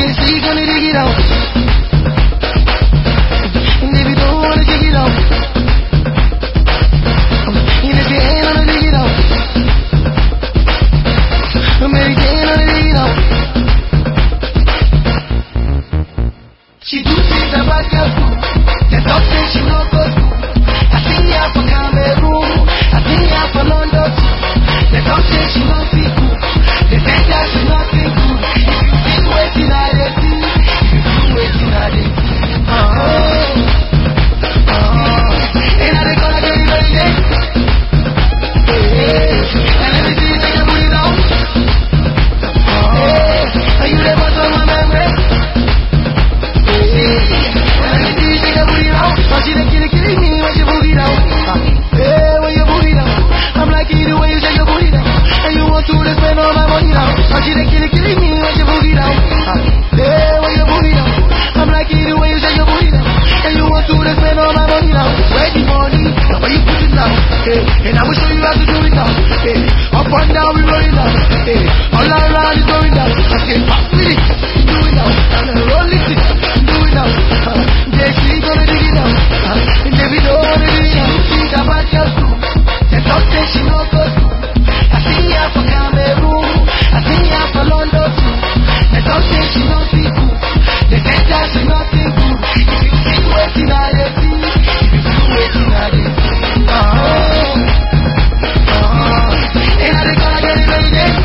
see, gonna dig it out. And if you don't wanna dig it out, and if you ain't gonna dig it out, Mary Jane gonna dig it out. She do things that bad girls do. The dog says she no go do. I see her for Cameroon, I see her for London too. The dog says she no fit good. The say that she not fit good. If you feel waiting I dey see, if you feel waiting I dey see. And I dey gonna get it very late. And let me see you take your booty down. And you dey bust on my memory. She done killing me when she boogie down. Hey, when you boogie down, I'm liking the way you shake your booty down. And you want to spend all my money now. She done killing me when she boogie down. Hey, when you boogie down, I'm liking the way you shake your booty down. And you want to spend all my money now. Where the money? Now where you put it now? Hey, and I will show you how to do it now. Hey, up and down we roll it now. Hey, all around is going down. Okay, pass with it, do it now. And roll it, do it now. Yeah, she gonna dig it out. And if you don't wanna do it, you think about girls too. The dog says she no go do. I see her for Cameroon, I see her for London too. The dog says she no fit good. The say that she not fit good. If you feel waiting I dey see, if you feel waiting I dey see. And I dey gonna get it very late.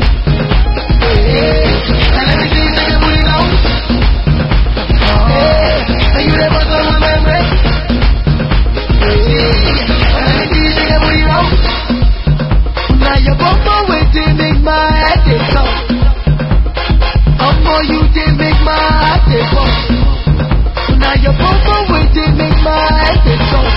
And let me see you take your booty down. And you dey bust on my memory. And let me see you take your booty down. Now your bumper waiting make my head dey talk. More you dey make my heart dey bust. Now your bumper waiting make my head dey talk.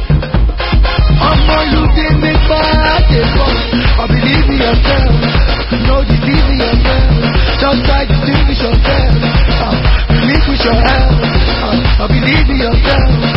More you dey make my heart dey bust. I believe in yourself, no deceive in yourself. Just try to distinguish yourself. Relinquish your help. I believe in yourself.